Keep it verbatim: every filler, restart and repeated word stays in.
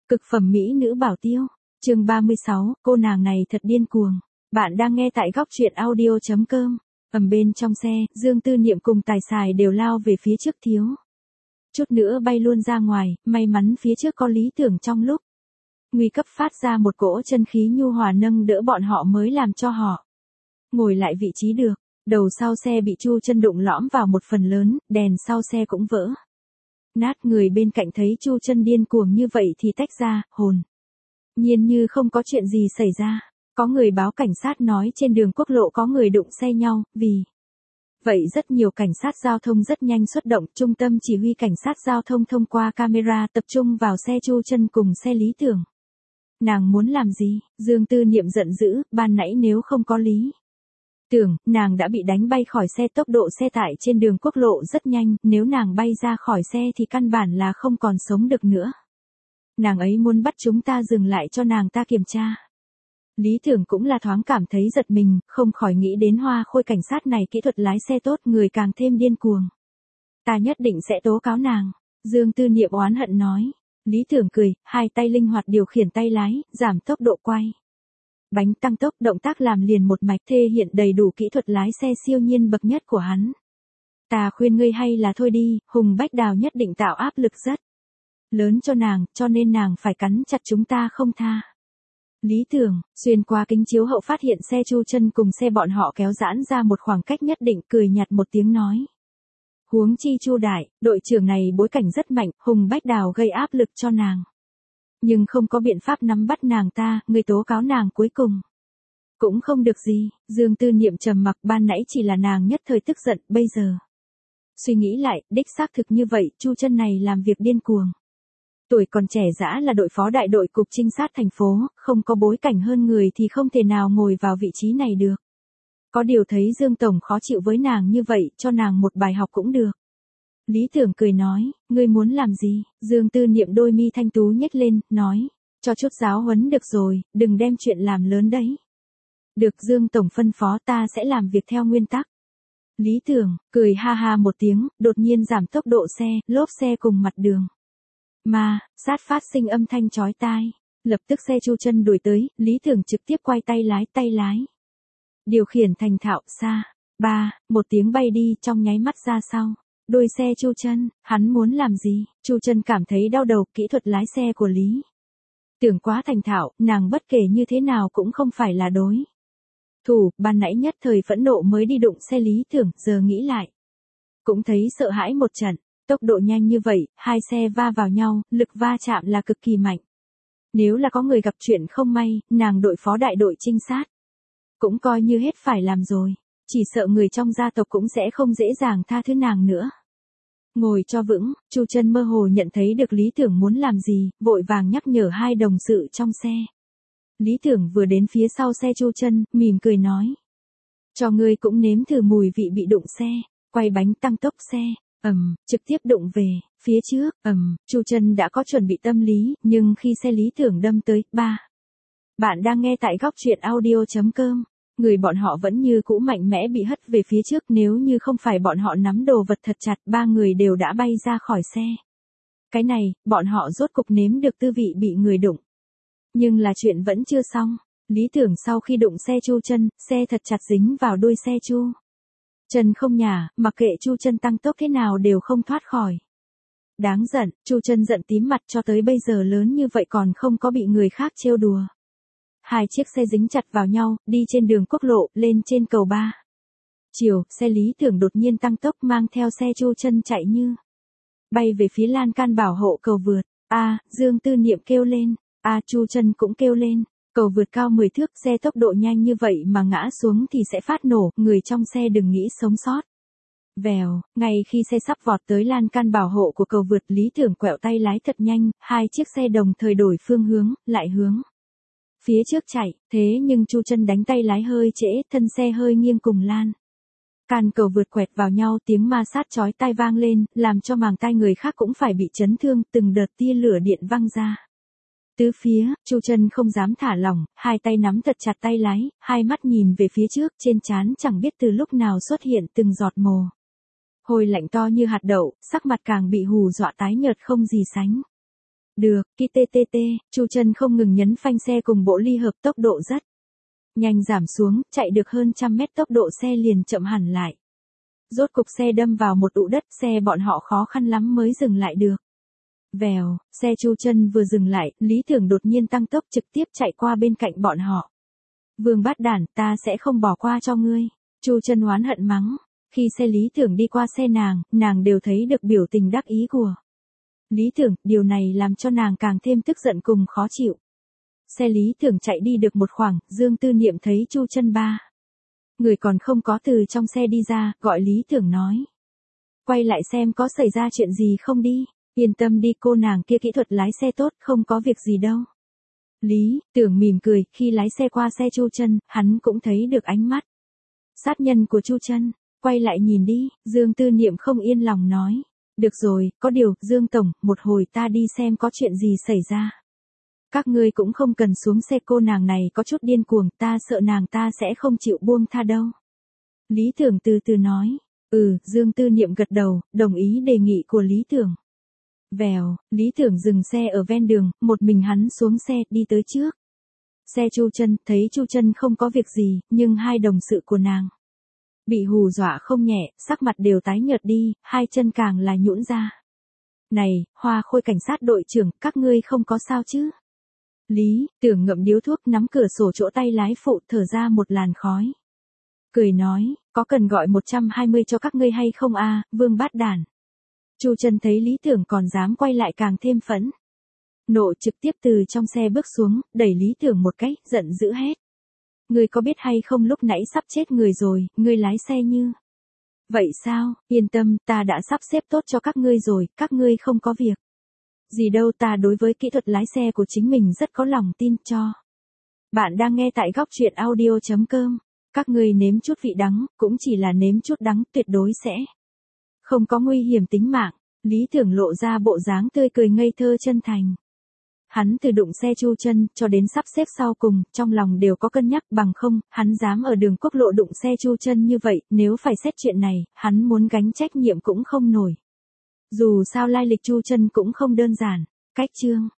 Cực phẩm mỹ nữ bảo tiêu. Chương ba mươi sáu, cô nàng này thật điên cuồng. Bạn đang nghe tại góc truyện audio chấm com. Ầm bên trong xe, Dương Tư Niệm cùng Tài Sài đều lao về phía trước thiếu. Chút nữa bay luôn ra ngoài, may mắn phía trước có Lý Tưởng trong lúc nguy cấp phát ra một cỗ chân khí nhu hòa nâng đỡ bọn họ mới làm cho họ ngồi lại vị trí được. Đầu sau xe bị Chu Chân đụng lõm vào một phần lớn, đèn sau xe cũng vỡ nát. Người bên cạnh thấy Chu Chân điên cuồng như vậy thì tách ra, hồn nhiên như không có chuyện gì xảy ra. Có người báo cảnh sát nói trên đường quốc lộ có người đụng xe nhau, vì vậy rất nhiều cảnh sát giao thông rất nhanh xuất động. Trung tâm chỉ huy cảnh sát giao thông thông qua camera tập trung vào xe Chu Chân cùng xe Lý Tưởng. Nàng muốn làm gì? Dương Tư Niệm giận dữ, ban nãy nếu không có Lý Tưởng, nàng đã bị đánh bay khỏi xe. Tốc độ xe tải trên đường quốc lộ rất nhanh, nếu nàng bay ra khỏi xe thì căn bản là không còn sống được nữa. Nàng ấy muốn bắt chúng ta dừng lại cho nàng ta kiểm tra. Lý Tưởng cũng là thoáng cảm thấy giật mình, không khỏi nghĩ đến Hoa Khôi cảnh sát này kỹ thuật lái xe tốt, người càng thêm điên cuồng. Ta nhất định sẽ tố cáo nàng. Dương Tư Niệm oán hận nói. Lý Tưởng cười, hai tay linh hoạt điều khiển tay lái, giảm tốc độ quay bánh tăng tốc, động tác làm liền một mạch, thể hiện đầy đủ kỹ thuật lái xe siêu nhiên bậc nhất của hắn. Ta khuyên ngươi hay là thôi đi, Hùng Bách Đào nhất định tạo áp lực rất lớn cho nàng, cho nên nàng phải cắn chặt chúng ta không tha. Lý Tưởng, xuyên qua kính chiếu hậu phát hiện xe Chu Chân cùng xe bọn họ kéo giãn ra một khoảng cách nhất định, cười nhạt một tiếng nói. Huống chi Chu đại, đội trưởng này bối cảnh rất mạnh, Hùng Bách Đào gây áp lực cho nàng. Nhưng không có biện pháp nắm bắt nàng ta, người tố cáo nàng cuối cùng cũng không được gì. Dương Tư Niệm trầm mặc, ban nãy chỉ là nàng nhất thời tức giận, bây giờ suy nghĩ lại, đích xác thực như vậy, Chu Chân này làm việc điên cuồng. Tuổi còn trẻ dã là đội phó đại đội cục trinh sát thành phố, không có bối cảnh hơn người thì không thể nào ngồi vào vị trí này được. Có điều thấy Dương Tổng khó chịu với nàng như vậy, cho nàng một bài học cũng được. Lý Tưởng cười nói, ngươi muốn làm gì? Dương Tư Niệm đôi mi thanh tú nhếch lên, nói, cho chút giáo huấn được rồi, đừng đem chuyện làm lớn đấy. Được, Dương Tổng phân phó, ta sẽ làm việc theo nguyên tắc. Lý Tưởng, cười ha ha một tiếng, đột nhiên giảm tốc độ xe, lốp xe cùng mặt đường mà sát phát sinh âm thanh chói tai. Lập tức xe Chu Chân đuổi tới, Lý Tưởng trực tiếp quay tay lái, tay lái điều khiển thành thạo, xa ba, một tiếng bay đi, trong nháy mắt ra sau đuôi xe Chu Chân. Hắn muốn làm gì? Chu Chân cảm thấy đau đầu, kỹ thuật lái xe của Lý Tưởng quá thành thạo, nàng bất kể như thế nào cũng không phải là đối thủ. Ban nãy nhất thời phẫn nộ mới đi đụng xe Lý Tưởng, giờ nghĩ lại cũng thấy sợ hãi một trận. Tốc độ nhanh như vậy, hai xe va vào nhau, lực va chạm là cực kỳ mạnh. Nếu là có người gặp chuyện không may, nàng đội phó đại đội trinh sát cũng coi như hết phải làm rồi. Chỉ sợ người trong gia tộc cũng sẽ không dễ dàng tha thứ nàng nữa. Ngồi cho vững, Chu Chân mơ hồ nhận thấy được Lý Tưởng muốn làm gì, vội vàng nhắc nhở hai đồng sự trong xe. Lý Tưởng vừa đến phía sau xe Chu Chân, mỉm cười nói. Cho ngươi cũng nếm thử mùi vị bị đụng xe, quay bánh tăng tốc xe. Ầm, trực tiếp đụng về phía trước. Ầm, Chu Chân đã có chuẩn bị tâm lý, nhưng khi xe Lý Tưởng đâm tới, ba. Bạn đang nghe tại góc truyện audio chấm com. Người bọn họ vẫn như cũ mạnh mẽ bị hất về phía trước, nếu như không phải bọn họ nắm đồ vật thật chặt, ba người đều đã bay ra khỏi xe. Cái này, bọn họ rốt cục nếm được tư vị bị người đụng. Nhưng là chuyện vẫn chưa xong. Lý Tưởng sau khi đụng xe Chu Chân, xe thật chặt dính vào đuôi xe Chu Chân không nhả, mặc kệ Chu Chân tăng tốc thế nào đều không thoát khỏi. Đáng giận, Chu Chân giận tím mặt, cho tới bây giờ lớn như vậy còn không có bị người khác trêu đùa. Hai chiếc xe dính chặt vào nhau, đi trên đường quốc lộ, lên trên cầu ba chiều, xe Lý Tưởng đột nhiên tăng tốc mang theo xe Chu Chân chạy như bay về phía lan can bảo hộ cầu vượt. A, Dương Tư Niệm kêu lên, a, Chu Chân cũng kêu lên. Cầu vượt cao mười thước, xe tốc độ nhanh như vậy mà ngã xuống thì sẽ phát nổ, người trong xe đừng nghĩ sống sót. Vèo, ngay khi xe sắp vọt tới lan can bảo hộ của cầu vượt, Lý Tưởng quẹo tay lái thật nhanh, hai chiếc xe đồng thời đổi phương hướng, lại hướng phía trước chạy. Thế nhưng Chu Chân đánh tay lái hơi trễ, thân xe hơi nghiêng cùng lan can cầu vượt quẹt vào nhau, tiếng ma sát chói tai vang lên, làm cho màng tai người khác cũng phải bị chấn thương, từng đợt tia lửa điện văng ra tứ phía. Chu Chân không dám thả lỏng, hai tay nắm thật chặt tay lái, hai mắt nhìn về phía trước, trên trán chẳng biết từ lúc nào xuất hiện từng giọt mồ hôi lạnh to như hạt đậu, sắc mặt càng bị hù dọa tái nhợt không gì sánh Được, ki tê tê tê, Chu Chân không ngừng nhấn phanh xe cùng bộ ly hợp, tốc độ rất nhanh giảm xuống, chạy được hơn trăm mét tốc độ xe liền chậm hẳn lại. Rốt cục xe đâm vào một ụ đất, xe bọn họ khó khăn lắm mới dừng lại được. Vèo, xe Chu Chân vừa dừng lại, Lý Tưởng đột nhiên tăng tốc trực tiếp chạy qua bên cạnh bọn họ. Vương bát đản, ta sẽ không bỏ qua cho ngươi. Chu Chân oán hận mắng. Khi xe Lý Tưởng đi qua xe nàng, nàng đều thấy được biểu tình đắc ý của Lý Tưởng, điều này làm cho nàng càng thêm tức giận cùng khó chịu. Xe Lý Tưởng chạy đi được một khoảng, Dương Tư Niệm thấy Chu Chân ba người còn không có từ trong xe đi ra, gọi Lý Tưởng nói. Quay lại xem có xảy ra chuyện gì không đi. Yên tâm đi, cô nàng kia kỹ thuật lái xe tốt, không có việc gì đâu. Lý Tưởng mỉm cười, khi lái xe qua xe Chu Chân, hắn cũng thấy được ánh mắt sát nhân của Chu Chân. Quay lại nhìn đi, Dương Tư Niệm không yên lòng nói. Được rồi, có điều, Dương Tổng, một hồi ta đi xem có chuyện gì xảy ra. Các ngươi cũng không cần xuống xe, cô nàng này có chút điên cuồng, ta sợ nàng ta sẽ không chịu buông tha đâu. Lý Tưởng từ từ nói. Ừ, Dương Tư Niệm gật đầu, đồng ý đề nghị của Lý Tưởng. Vèo, Lý Tưởng dừng xe ở ven đường, một mình hắn xuống xe, đi tới trước xe Chu Chân, thấy Chu Chân không có việc gì, nhưng hai đồng sự của nàng bị hù dọa không nhẹ, sắc mặt đều tái nhợt đi, hai chân càng là nhũn ra. Này, Hoa Khôi cảnh sát đội trưởng, các ngươi không có sao chứ? Lý Tưởng ngậm điếu thuốc, nắm cửa sổ chỗ tay lái phụ, thở ra một làn khói. Cười nói, có cần gọi một trăm hai mươi cho các ngươi hay không a, Vương bát đản. Chu Chân thấy Lý Tưởng còn dám quay lại càng thêm phẫn nộ, trực tiếp từ trong xe bước xuống, đẩy Lý Tưởng một cái, giận dữ hét. Ngươi có biết hay không, lúc nãy sắp chết người rồi, ngươi lái xe như vậy sao? Yên tâm, ta đã sắp xếp tốt cho các ngươi rồi, các ngươi không có việc gì đâu, ta đối với kỹ thuật lái xe của chính mình rất có lòng tin cho. Bạn đang nghe tại góc truyện audio chấm com. Các ngươi nếm chút vị đắng, cũng chỉ là nếm chút đắng, tuyệt đối sẽ không có nguy hiểm tính mạng. Lý Tưởng lộ ra bộ dáng tươi cười ngây thơ chân thành. Hắn từ đụng xe Chu Chân cho đến sắp xếp sau cùng, trong lòng đều có cân nhắc, bằng không, hắn dám ở đường quốc lộ đụng xe Chu Chân như vậy, nếu phải xét chuyện này, hắn muốn gánh trách nhiệm cũng không nổi. Dù sao lai lịch Chu Chân cũng không đơn giản. Cách chương